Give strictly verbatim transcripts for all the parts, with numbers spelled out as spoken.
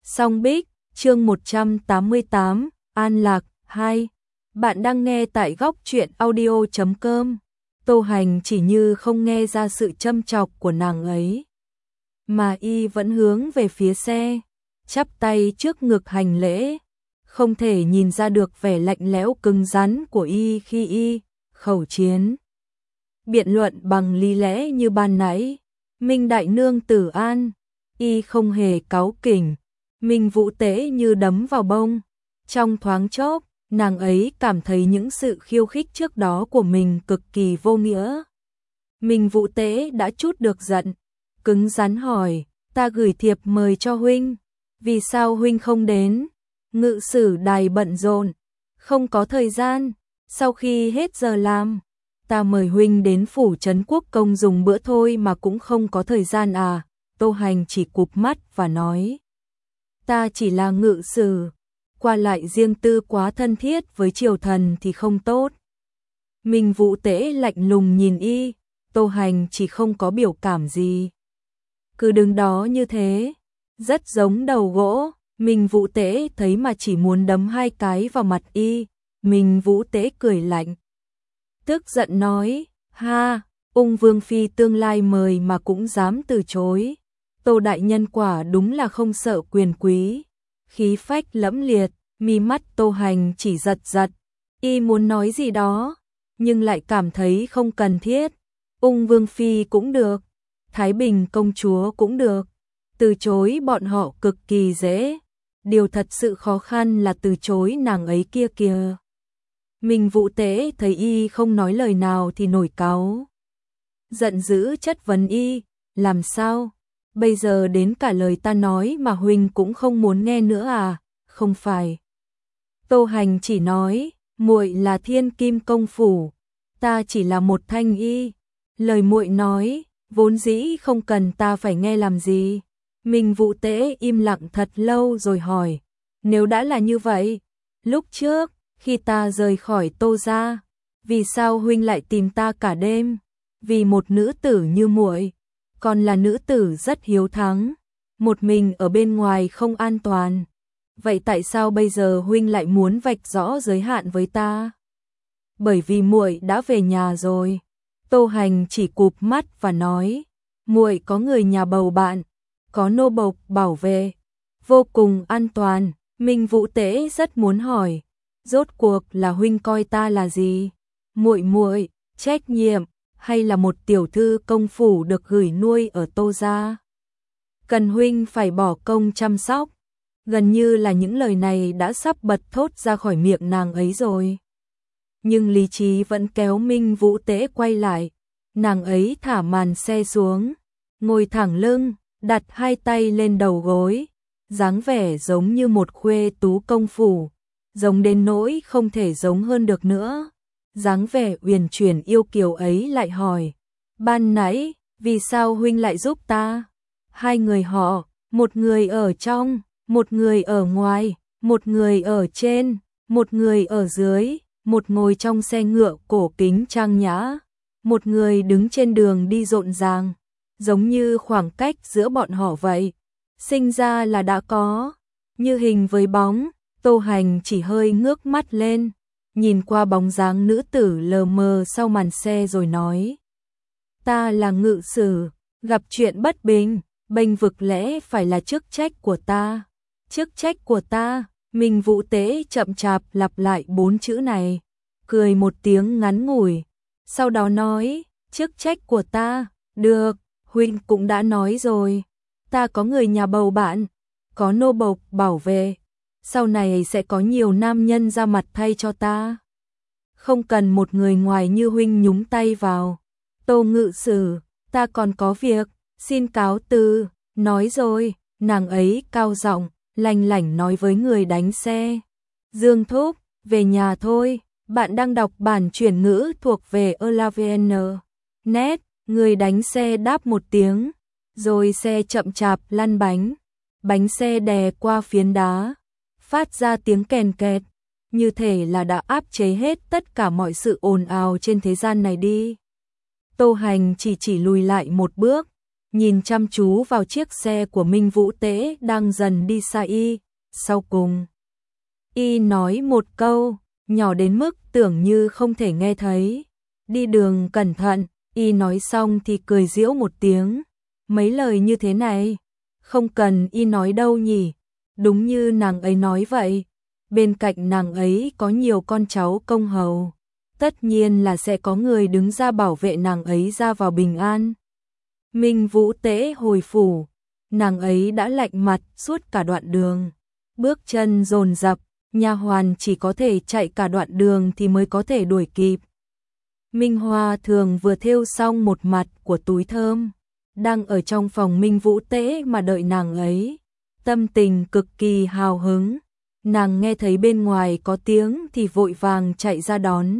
Song Bích, chương một trăm tám mươi tám, An Lạc, hai. Bạn đang nghe tại góc truyện audio chấm com. Tô Hành chỉ như không nghe ra sự châm chọc của nàng ấy. Mà y vẫn hướng về phía xe, chắp tay trước ngực hành lễ. Không thể nhìn ra được vẻ lạnh lẽo cứng rắn của y khi y khẩu chiến. Biện luận bằng lý lẽ như ban nãy. Minh đại nương tử an, y không hề cáu kỉnh. Minh Vũ Tế như đấm vào bông. Trong thoáng chốc, nàng ấy cảm thấy những sự khiêu khích trước đó của mình cực kỳ vô nghĩa. Minh Vũ Tế đã chút được giận, cứng rắn hỏi, ta gửi thiệp mời cho huynh, vì sao huynh không đến? Ngự sử đài bận rộn, không có thời gian, sau khi hết giờ làm, ta mời huynh đến phủ trấn quốc công dùng bữa thôi mà cũng không có thời gian à? Tô Hành chỉ cụp mắt và nói, ta chỉ là ngự sử, qua lại riêng tư quá thân thiết với triều thần thì không tốt. Minh Vũ Tế lạnh lùng nhìn y, Tô Hành chỉ không có biểu cảm gì. Cứ đứng đó như thế, rất giống đầu gỗ. Minh Vũ Tế thấy mà chỉ muốn đấm hai cái vào mặt y. Minh Vũ Tế cười lạnh, tức giận nói, ha, ung vương phi tương lai mời mà cũng dám từ chối. Tô đại nhân quả đúng là không sợ quyền quý. Khí phách lẫm liệt, mi mắt Tô Hành chỉ giật giật. Y muốn nói gì đó, nhưng lại cảm thấy không cần thiết. Ung vương phi cũng được, Thái Bình công chúa cũng được. Từ chối bọn họ cực kỳ dễ. Điều thật sự khó khăn là từ chối nàng ấy kia kìa. Minh Vũ Tế thấy y không nói lời nào thì nổi cáu. Giận dữ chất vấn y, làm sao? Bây giờ đến cả lời ta nói mà huynh cũng không muốn nghe nữa à? Không phải. Tô Hành chỉ nói, muội là thiên kim công phủ, ta chỉ là một thanh y. Lời muội nói, vốn dĩ không cần ta phải nghe làm gì. Minh Vũ Tế im lặng thật lâu rồi hỏi, nếu đã là như vậy, lúc trước, khi ta rời khỏi Tô gia, vì sao huynh lại tìm ta cả đêm? Vì một nữ tử như muội, còn là nữ tử rất hiếu thắng, một mình ở bên ngoài không an toàn. Vậy tại sao bây giờ huynh lại muốn vạch rõ giới hạn với ta? Bởi vì muội đã về nhà rồi. Tô Hành chỉ cụp mắt và nói, muội có người nhà bầu bạn, có nô bộc bảo vệ, vô cùng an toàn. Minh Vũ Tế rất muốn hỏi, rốt cuộc là huynh coi ta là gì? Muội muội, trách nhiệm, hay là một tiểu thư công phủ được gửi nuôi ở Tô gia? Cần huynh phải bỏ công chăm sóc. Gần như là những lời này đã sắp bật thốt ra khỏi miệng nàng ấy rồi. Nhưng lý trí vẫn kéo Minh Vũ Tế quay lại. Nàng ấy thả màn xe xuống, ngồi thẳng lưng, đặt hai tay lên đầu gối, dáng vẻ giống như một khuê tú công phủ, giống đến nỗi không thể giống hơn được nữa. Dáng vẻ uyển chuyển yêu kiều ấy lại hỏi, ban nãy, vì sao huynh lại giúp ta? Hai người họ, một người ở trong, một người ở ngoài, một người ở trên, một người ở dưới, một ngồi trong xe ngựa cổ kính trang nhã, một người đứng trên đường đi rộn ràng, giống như khoảng cách giữa bọn họ vậy. Sinh ra là đã có, như hình với bóng. Tô Hành chỉ hơi ngước mắt lên, nhìn qua bóng dáng nữ tử lờ mờ sau màn xe rồi nói, ta là ngự sử, gặp chuyện bất bình, bênh vực lẽ phải là chức trách của ta. Chức trách của ta. Minh Vũ Tế chậm chạp lặp lại bốn chữ này, cười một tiếng ngắn ngủi, sau đó nói, chức trách của ta. Được, huynh cũng đã nói rồi, ta có người nhà bầu bạn, có nô bộc bảo vệ, sau này sẽ có nhiều nam nhân ra mặt thay cho ta. Không cần một người ngoài như huynh nhúng tay vào. Tô ngự sử, ta còn có việc, xin cáo từ. Nói rồi, nàng ấy cao giọng, lanh lảnh nói với người đánh xe, Dương thúc, về nhà thôi. Bạn đang đọc bản chuyển ngữ thuộc về Elavn. Net, người đánh xe đáp một tiếng, rồi xe chậm chạp lăn bánh. Bánh xe đè qua phiến đá, phát ra tiếng kèn kẹt, như thể là đã áp chế hết tất cả mọi sự ồn ào trên thế gian này đi. Tô Hành chỉ chỉ lùi lại một bước, nhìn chăm chú vào chiếc xe của Minh Vũ Tế đang dần đi xa y, sau cùng. Y nói một câu, nhỏ đến mức tưởng như không thể nghe thấy. Đi đường cẩn thận, y nói xong thì cười giễu một tiếng. Mấy lời như thế này, không cần y nói đâu nhỉ, đúng như nàng ấy nói vậy. Bên cạnh nàng ấy có nhiều con cháu công hầu, tất nhiên là sẽ có người đứng ra bảo vệ nàng ấy ra vào bình an. Minh Vũ Tế hồi phủ, nàng ấy đã lạnh mặt suốt cả đoạn đường, bước chân dồn dập, nha hoàn chỉ có thể chạy cả đoạn đường thì mới có thể đuổi kịp. Minh Hoa Thường vừa thêu xong một mặt của túi thơm, đang ở trong phòng Minh Vũ Tế mà đợi nàng ấy, tâm tình cực kỳ hào hứng. Nàng nghe thấy bên ngoài có tiếng thì vội vàng chạy ra đón.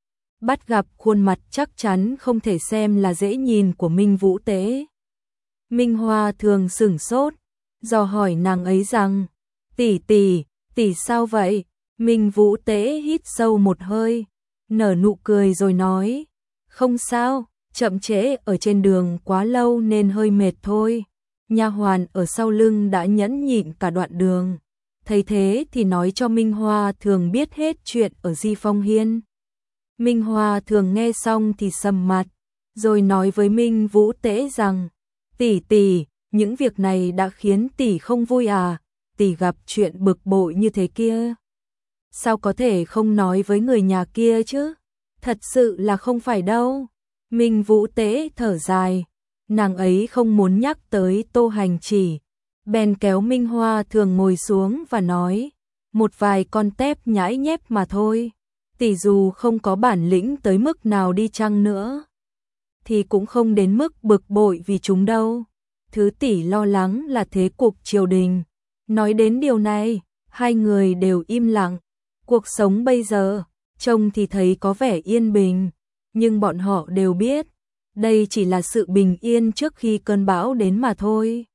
Bắt gặp khuôn mặt chắc chắn không thể xem là dễ nhìn của Minh Vũ Tế. Minh Hoa Thường sửng sốt, dò hỏi nàng ấy rằng, tỷ tỷ, tỷ sao vậy? Minh Vũ Tế hít sâu một hơi, nở nụ cười rồi nói, không sao, chậm trễ ở trên đường quá lâu nên hơi mệt thôi. Nha hoàn ở sau lưng đã nhẫn nhịn cả đoạn đường, thấy thế thì nói cho Minh Hoa Thường biết hết chuyện ở Di Phong Hiên. Minh Hoa Thường nghe xong thì sầm mặt, rồi nói với Minh Vũ Tế rằng, tỷ tỷ, những việc này đã khiến tỷ không vui à? Tỷ gặp chuyện bực bội như thế kia, sao có thể không nói với người nhà kia chứ? Thật sự là không phải đâu. Minh Vũ Tế thở dài, nàng ấy không muốn nhắc tới Tô Hành Chỉ, bèn kéo Minh Hoa Thường ngồi xuống và nói, một vài con tép nhãi nhép mà thôi, tỷ dù không có bản lĩnh tới mức nào đi chăng nữa, thì cũng không đến mức bực bội vì chúng đâu. Thứ tỷ lo lắng là thế cục triều đình. Nói đến điều này, hai người đều im lặng. Cuộc sống bây giờ, trông thì thấy có vẻ yên bình, nhưng bọn họ đều biết, đây chỉ là sự bình yên trước khi cơn bão đến mà thôi.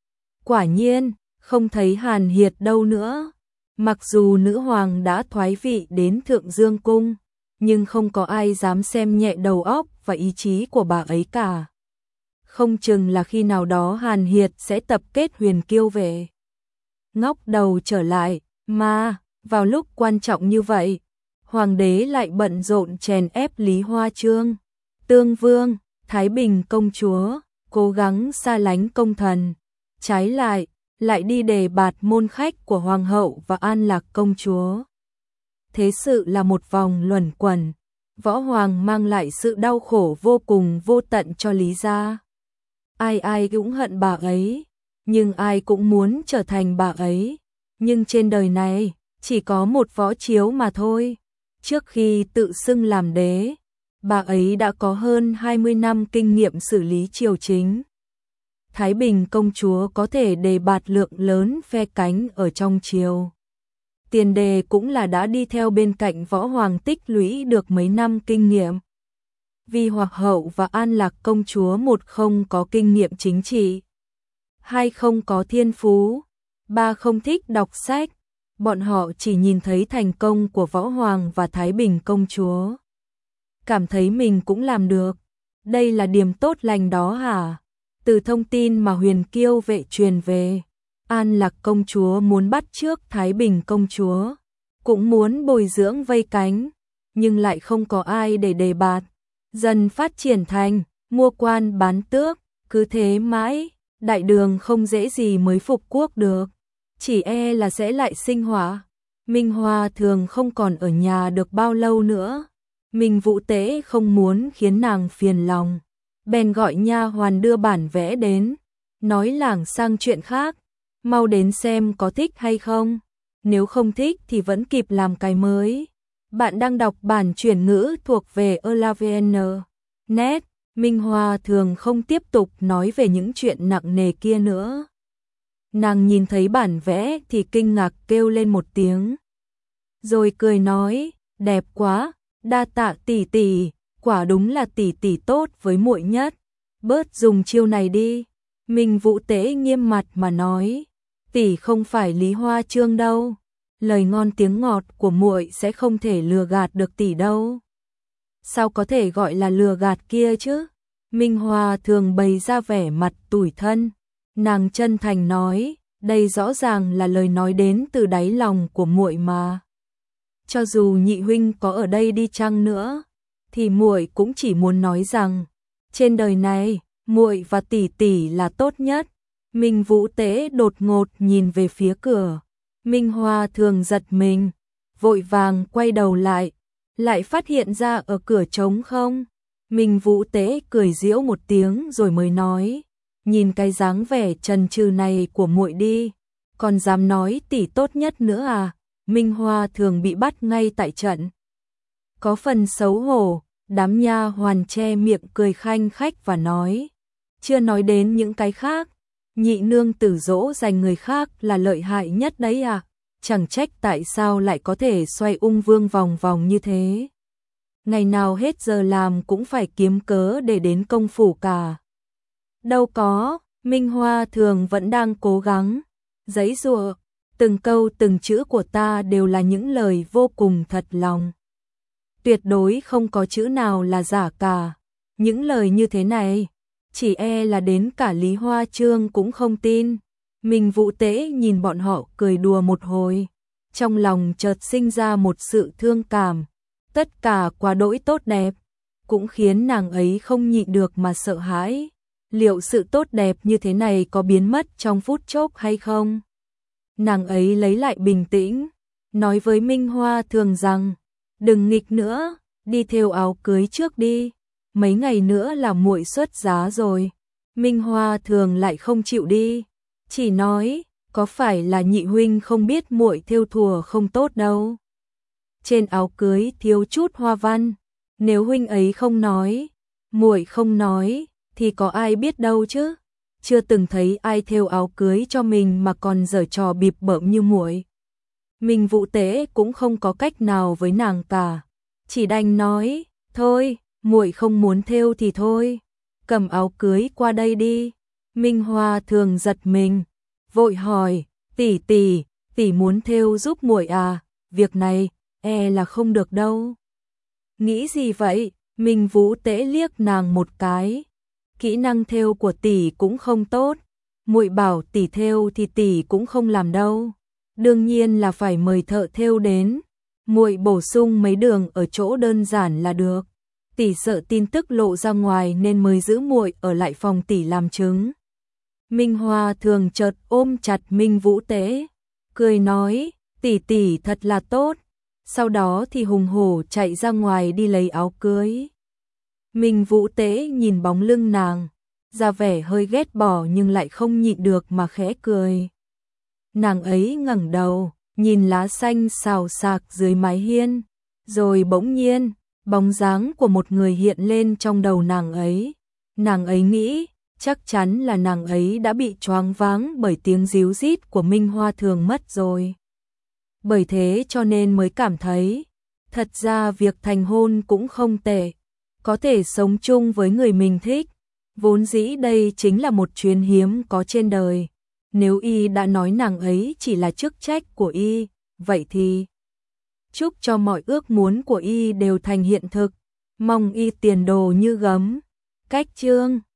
Quả nhiên, không thấy Hàn Hiệt đâu nữa. Mặc dù nữ hoàng đã thoái vị đến Thượng Dương Cung, nhưng không có ai dám xem nhẹ đầu óc và ý chí của bà ấy cả. Không chừng là khi nào đó Hàn Hiệt sẽ tập kết huyền kiêu về. Ngóc đầu trở lại, mà, vào lúc quan trọng như vậy, hoàng đế lại bận rộn chèn ép Lý Hoa Chương, Tương Vương, Thái Bình công chúa, cố gắng xa lánh công thần. Trái lại, lại đi đề bạt môn khách của hoàng hậu và An Lạc công chúa. Thế sự là một vòng luẩn quẩn, võ hoàng mang lại sự đau khổ vô cùng vô tận cho Lý gia. Ai ai cũng hận bà ấy, nhưng ai cũng muốn trở thành bà ấy. Nhưng trên đời này, chỉ có một Võ Chiếu mà thôi. Trước khi tự xưng làm đế, bà ấy đã có hơn hai mươi năm kinh nghiệm xử lý triều chính. Thái Bình công chúa có thể đề bạt lượng lớn phe cánh ở trong triều. Tiền đề cũng là đã đi theo bên cạnh võ hoàng tích lũy được mấy năm kinh nghiệm. Vì hoàng hậu và An Lạc công chúa một không có kinh nghiệm chính trị, hai không có thiên phú, ba không thích đọc sách, bọn họ chỉ nhìn thấy thành công của võ hoàng và Thái Bình công chúa, cảm thấy mình cũng làm được. Đây là điểm tốt lành đó hả? Từ thông tin mà Huyền Kiêu vệ truyền về, An Lạc công chúa muốn bắt chước Thái Bình công chúa, cũng muốn bồi dưỡng vây cánh, nhưng lại không có ai để đề bạt. Dần phát triển thành mua quan bán tước, cứ thế mãi, đại đường không dễ gì mới phục quốc được, chỉ e là sẽ lại sinh hỏa. Minh Hoa Thường không còn ở nhà được bao lâu nữa, Minh Vũ Tế không muốn khiến nàng phiền lòng, bèn gọi nha hoàn đưa bản vẽ đến, nói lảng sang chuyện khác, mau đến xem có thích hay không, nếu không thích thì vẫn kịp làm cái mới. Bạn đang đọc bản chuyển ngữ thuộc về Elavn net. Minh Hoa Thường không tiếp tục nói về những chuyện nặng nề kia nữa. Nàng nhìn thấy bản vẽ thì kinh ngạc kêu lên một tiếng, rồi cười nói, đẹp quá, đa tạ tỷ tỷ, quả đúng là tỷ tỷ tốt với muội nhất, bớt dùng chiêu này đi. Minh Vũ Tế nghiêm mặt mà nói, tỷ không phải Lý Hoa Chương đâu, lời ngon tiếng ngọt của muội sẽ không thể lừa gạt được tỷ đâu. Sao có thể gọi là lừa gạt kia chứ? Minh Hoa thường bày ra vẻ mặt tủi thân. Nàng chân thành nói, đây rõ ràng là lời nói đến từ đáy lòng của muội mà. Cho dù nhị huynh có ở đây đi chăng nữa, thì muội cũng chỉ muốn nói rằng, trên đời này, muội và tỷ tỷ là tốt nhất. Minh Vũ Tế đột ngột nhìn về phía cửa. Minh Hoa thường giật mình, vội vàng quay đầu lại, lại phát hiện ra ở cửa trống không. Minh Vũ Tế cười giễu một tiếng rồi mới nói, nhìn cái dáng vẻ chần chừ này của muội đi, còn dám nói tỷ tốt nhất nữa à? Minh Hoa thường bị bắt ngay tại trận. Có phần xấu hổ, đám nha hoàn che miệng cười khanh khách và nói, chưa nói đến những cái khác, nhị nương tử dỗ dành người khác là lợi hại nhất đấy à, chẳng trách tại sao lại có thể xoay ung vương vòng vòng như thế. Ngày nào hết giờ làm cũng phải kiếm cớ để đến công phủ cả. Đâu có, Minh Hoa thường vẫn đang cố gắng, giãy giụa, từng câu từng chữ của ta đều là những lời vô cùng thật lòng. Tuyệt đối không có chữ nào là giả cả. Những lời như thế này, chỉ e là đến cả Lý Hoa Trương cũng không tin. Minh Vũ Tế nhìn bọn họ cười đùa một hồi, trong lòng chợt sinh ra một sự thương cảm. Tất cả quá đỗi tốt đẹp, cũng khiến nàng ấy không nhịn được mà sợ hãi. Liệu sự tốt đẹp như thế này có biến mất trong phút chốc hay không? Nàng ấy lấy lại bình tĩnh, nói với Minh Hoa thường rằng, đừng nghịch nữa, đi thêu áo cưới trước đi, mấy ngày nữa là muội xuất giá rồi. Minh Hoa thường lại không chịu đi, chỉ nói, có phải là nhị huynh không biết muội thêu thùa không tốt đâu. Trên áo cưới thiếu chút hoa văn, nếu huynh ấy không nói, muội không nói, thì có ai biết đâu chứ? Chưa từng thấy ai thêu áo cưới cho mình mà còn giở trò bịp bợm như muội. Minh Vũ Tế cũng không có cách nào với nàng cả, chỉ đành nói, thôi, muội không muốn thêu thì thôi, cầm áo cưới qua đây đi. Minh Hoa thường giật mình, vội hỏi, tỷ tỷ, tỷ muốn thêu giúp muội à? Việc này e là không được đâu. Nghĩ gì vậy? Minh Vũ Tế liếc nàng một cái. Kỹ năng thêu của tỷ cũng không tốt, muội bảo tỷ thêu thì tỷ cũng không làm đâu. Đương nhiên là phải mời thợ thêu đến, muội bổ sung mấy đường ở chỗ đơn giản là được. Tỷ sợ tin tức lộ ra ngoài nên mới giữ muội ở lại phòng tỷ làm chứng. Minh Hoa thường chợt ôm chặt Minh Vũ Tế, cười nói, tỷ tỷ thật là tốt. Sau đó thì hùng hổ chạy ra ngoài đi lấy áo cưới. Minh Vũ Tế nhìn bóng lưng nàng, ra vẻ hơi ghét bỏ nhưng lại không nhịn được mà khẽ cười. Nàng ấy ngẩng đầu, nhìn lá xanh xào xạc dưới mái hiên, rồi bỗng nhiên, bóng dáng của một người hiện lên trong đầu nàng ấy. Nàng ấy nghĩ, chắc chắn là nàng ấy đã bị choáng váng bởi tiếng ríu rít của Minh Hoa thường mất rồi. Bởi thế cho nên mới cảm thấy, thật ra việc thành hôn cũng không tệ, có thể sống chung với người mình thích. Vốn dĩ đây chính là một chuyến hiếm có trên đời. Nếu y đã nói nàng ấy chỉ là chức trách của y, vậy thì chúc cho mọi ước muốn của y đều thành hiện thực, mong y tiền đồ như gấm. Cách chương